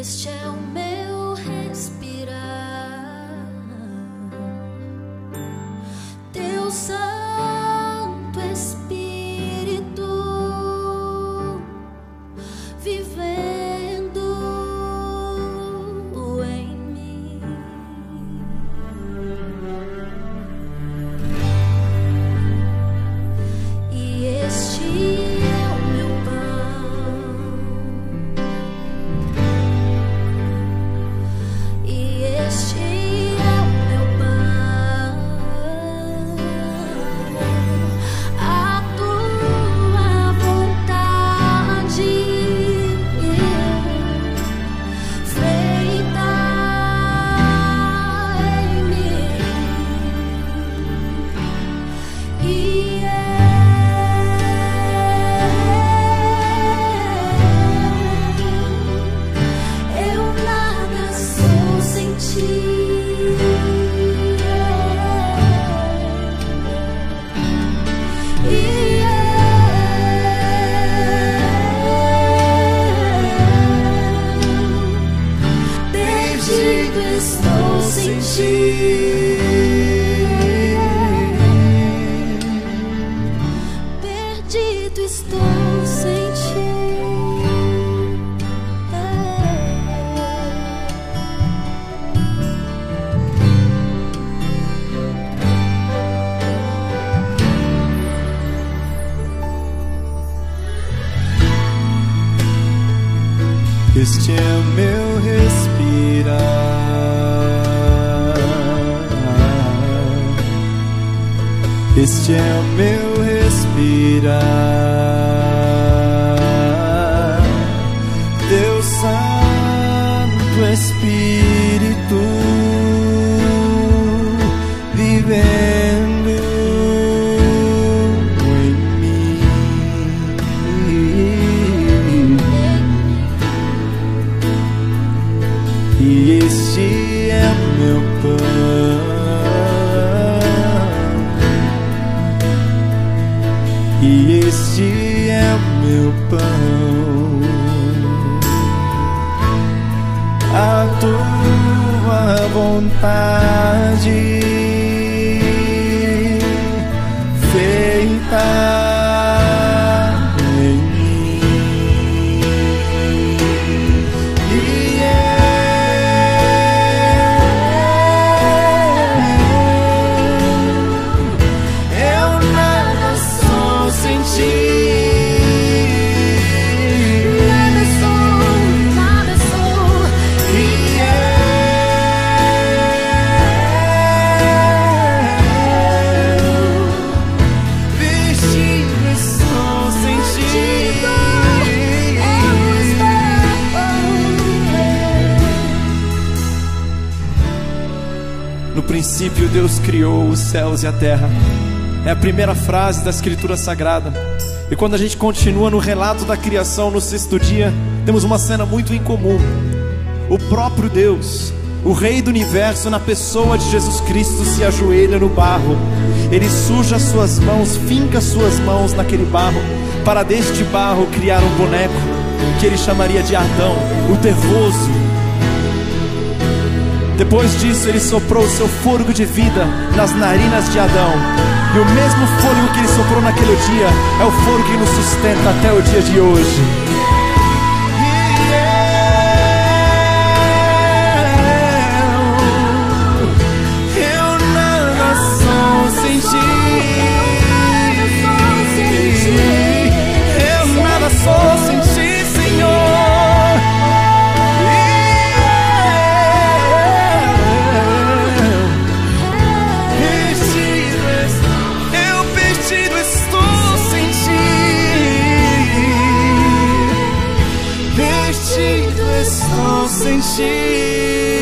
Este é o meu respirar, Teu Santo Espírito vivendo em mim. E este é o meu pão, e este é o meu pão, a tua vontade feita em mim. E eu nada sou sem ti. Perdido estou sem ti. Perdido estou sem ti. Este é o meu respirar, este é o meu respirar, Teu Santo Espírito vivendo em mim. E este é o meu pão, e este é o meu pão, a tua vontade feita em mim. E eu nada sou sem ti. Nada sou. E vestido estou sem ti. No princípio Deus criou os céus e a terra. É a primeira frase da Escritura Sagrada. E quando a gente continua no relato da criação no sexto dia, temos uma cena muito incomum. O próprio Deus, o Rei do Universo, na pessoa de Jesus Cristo, se ajoelha no barro. Ele suja suas mãos, finca suas mãos naquele barro, para deste barro criar um boneco que ele chamaria de Adão, o terroso. Depois disso ele soprou o seu fôlego de vida nas narinas de Adão. E o mesmo fôlego que ele soprou naquele dia é o fôlego que nos sustenta até o dia de hoje. Eu nada sou sem ti. Eu nada sou sem ti, Senhor. Estou sem ti.